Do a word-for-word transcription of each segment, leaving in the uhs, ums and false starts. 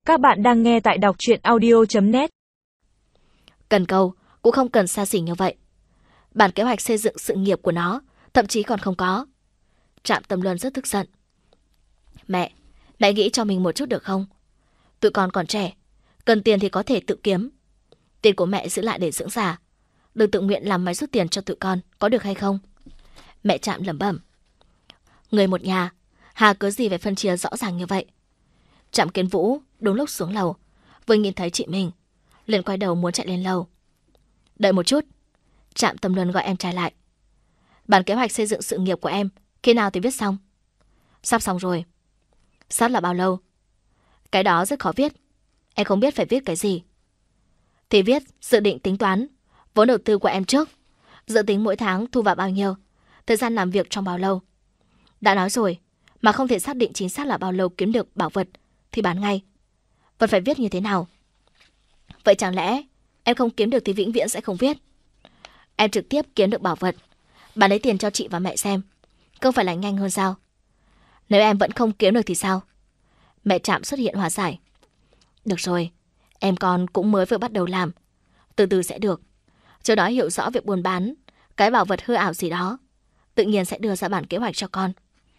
Các bạn đang nghe tại đọc truyện audio chấm net. Cần câu cũng không cần xa xỉ như vậy. Bản kế hoạch xây dựng sự nghiệp của nó thậm chí còn không có. Trạm Tâm Luân rất tức giận. Mẹ, mẹ nghĩ cho mình một chút được không? Tụi con còn trẻ, cần tiền thì có thể tự kiếm. Tiền của mẹ giữ lại để dưỡng già, đừng tự nguyện làm máy rút tiền cho tụi con, có được hay không? Mẹ Trạm lẩm bẩm. Người một nhà, hà cớ gì phải phân chia rõ ràng như vậy? Trạm Kiến Vũ đúng lúc xuống lầu, vừa nhìn thấy chị mình, liền quay đầu muốn chạy lên lầu. Đợi một chút. Trạm Tâm Luân gọi em trai lại. Bản kế hoạch xây dựng sự nghiệp của em khi nào thì viết xong? Sắp xong rồi. Sắp là bao lâu? Cái đó rất khó viết. Em không biết phải viết cái gì. Thì viết dự định tính toán vốn đầu tư của em trước, dự tính mỗi tháng thu vào bao nhiêu, thời gian làm việc trong bao lâu. Đã nói rồi, mà không thể xác định chính xác là bao lâu kiếm được bảo vật thì bán ngay. Vẫn phải viết như thế nào? Vậy chẳng lẽ em không kiếm được thì vĩnh viễn sẽ không viết? Em trực tiếp kiếm được bảo vật, bán lấy tiền cho chị và mẹ xem, không phải là nhanh hơn sao? Nếu em vẫn không kiếm được thì sao? Mẹ Trạm xuất hiện hòa giải. Được rồi, em con cũng mới vừa bắt đầu làm, từ từ sẽ được. Chờ đó hiểu rõ việc buôn bán cái bảo vật hư ảo gì đó, tự nhiên sẽ đưa ra bản kế hoạch cho con.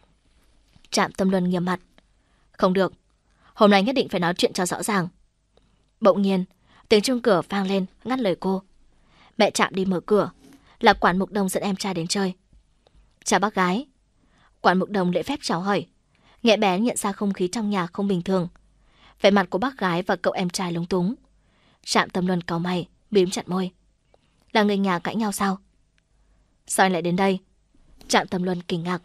Trạm Tâm Luân nghiêm mặt. Không được, hôm nay nhất định phải nói chuyện cho rõ ràng. Bỗng nhiên, tiếng chuông cửa vang lên ngắt lời cô. Mẹ Trạm đi mở cửa, là Quản Mục Đồng dẫn em trai đến chơi. Chào bác gái. Quản Mục Đồng lễ phép chào hỏi, nhẹ bén nhận ra không khí trong nhà không bình thường. Vẻ mặt của bác gái và cậu em trai lúng túng. Trạm Tâm Luân cau mày, mím chặt môi. Là người nhà cãi nhau sao? Sao anh lại đến đây? Trạm Tâm Luân kinh ngạc.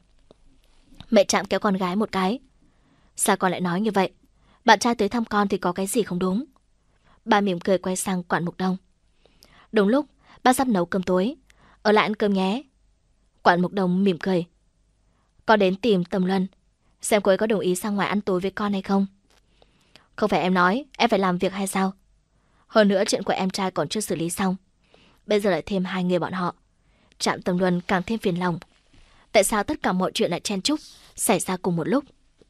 Mẹ Trạm kéo con gái một cái. Sao con lại nói như vậy? Bạn trai tới thăm con thì có cái gì không đúng? Bà mỉm cười quay sang Quản Mục Đồng. Đúng lúc ba sắp nấu cơm tối, ở lại ăn cơm nhé. Quản Mục Đồng mỉm cười. Con đến tìm Tâm Luân, xem cô ấy có đồng ý sang ngoài ăn tối với con hay không. Không phải em nói em phải làm việc hay sao? Hơn nữa chuyện của em trai còn chưa xử lý xong, bây giờ lại thêm hai người bọn họ. Trạm Tâm Luân càng thêm phiền lòng. Tại sao tất cả mọi chuyện lại chen chúc xảy ra cùng một lúc?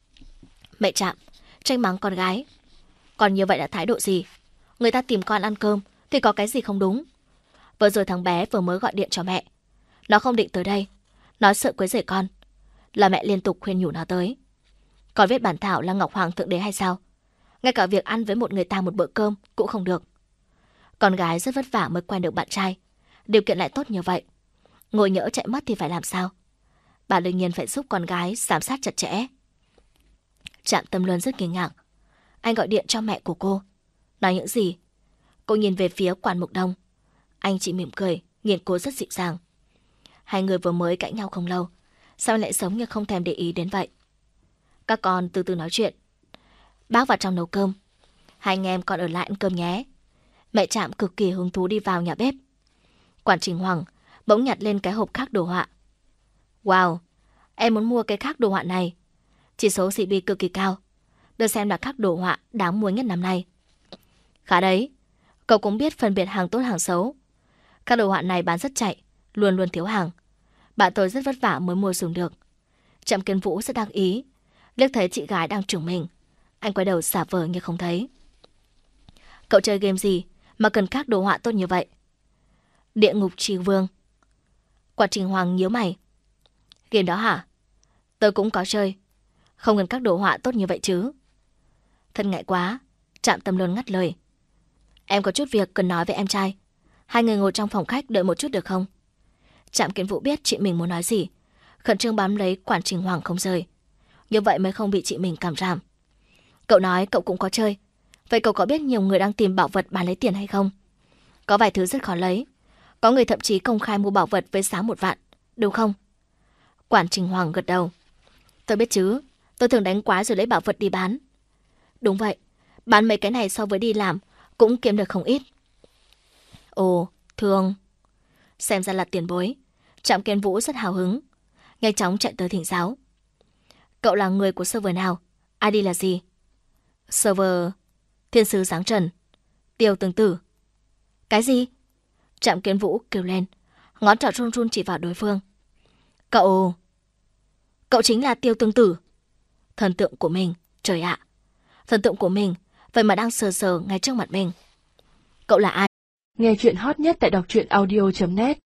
Mẹ Trạm tranh mắng con gái. Còn như vậy là thái độ gì? Người ta tìm con ăn cơm thì có cái gì không đúng? Vừa rồi thằng bé vừa mới gọi điện cho mẹ, nó không định tới đây, nói sợ quấy rầy con, là mẹ liên tục khuyên nhủ nó tới. Còn viết bản thảo là Ngọc Hoàng thượng đế hay sao? Ngay cả việc ăn với một người ta một bữa cơm cũng không được. Con gái rất vất vả mới quen được bạn trai, điều kiện lại tốt như vậy, ngồi nhỡ chạy mất thì phải làm sao? Bà đương nhiên phải giúp con gái giám sát chặt chẽ. Trạm Tâm Luân rất kinh ngạc. Anh gọi điện cho mẹ của cô, nói những gì? Cô nhìn về phía Quản Mục Đồng. Anh chỉ mỉm cười, nhìn cô rất dịu dàng. Hai người vừa mới cãi nhau không lâu, sao lại giống như không thèm để ý đến vậy? Các con từ từ nói chuyện. Bác vào trong nấu cơm, hai anh em còn ở lại ăn cơm nhé. Mẹ Trạm cực kỳ hứng thú đi vào nhà bếp. Quản Trình Hoàng bỗng nhặt lên cái hộp khắc đồ họa. Wow, em muốn mua cái khắc đồ họa này. Chỉ số xê pê cực kỳ cao, được xem là khắc đồ họa đáng mua nhất năm nay. Khá đấy, cậu cũng biết phân biệt hàng tốt hàng xấu. Các đồ họa này bán rất chạy, luôn luôn thiếu hàng. Bạn tôi rất vất vả mới mua dùng được. Trạm Kiến Vũ rất đắc ý, liếc thấy chị gái đang chửng mình, anh quay đầu xả vờ như không thấy. Cậu chơi game gì mà cần khắc đồ họa tốt như vậy? Địa Ngục Tri Vương. Quản Trình Hoàng nhíu mày. Game đó hả? Tôi cũng có chơi, không cần các đồ họa tốt như vậy chứ. Thật ngại quá. Trạm Tâm Luân ngắt lời. Em có chút việc cần nói với em trai, hai người ngồi trong phòng khách đợi một chút được không? Trạm Kiến Vũ biết chị mình muốn nói gì, khẩn trương bám lấy Quản Trình Hoàng không rời, như vậy mới không bị chị mình cảm giảm. Cậu nói cậu cũng có chơi, vậy cậu có biết nhiều người đang tìm bảo vật bán lấy tiền hay không? Có vài thứ rất khó lấy, có người thậm chí công khai mua bảo vật với giá một vạn, đúng không? Quản Trình Hoàng gật đầu. Tôi biết chứ, tôi thường đánh quái rồi lấy bảo vật đi bán. Đúng vậy, bán mấy cái này so với đi làm cũng kiếm được không ít. Ồ, thương. Xem ra là tiền bối. Trạm Kiến Vũ rất hào hứng, nhanh chóng chạy tới thỉnh giáo. Cậu là người của server nào? i đê là gì? Server Thiên Sứ Giáng Trần, Tiêu Tương Tử. Cái gì? Trạm Kiến Vũ kêu lên, ngón trỏ run run chỉ vào đối phương. Cậu... Cậu chính là Tiêu Tương Tử. Thần tượng của mình, trời ạ. Thần tượng của mình vậy mà đang sờ sờ ngay trước mặt mình. Cậu là ai? Nghe chuyện hot nhất tại đọc truyện audio chấm net.